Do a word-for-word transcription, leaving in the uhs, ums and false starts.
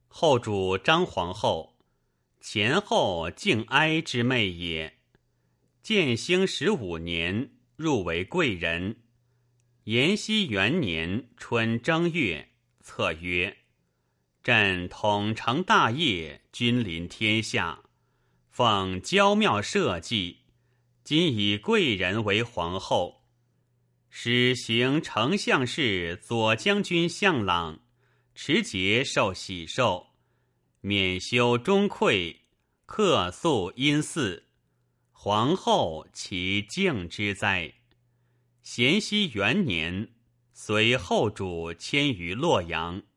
后主张皇后，前后敬哀之妹也。建兴十五年，入为贵人。延熙元年春正月，策曰：朕统成大业，君临天下，奉娇妙社稷，今以贵人为皇后，使行丞相事左将军向朗持节受喜寿，免修钟馗，客肃阴祀，皇后其敬之哉？咸熙元年，随后主迁于洛阳。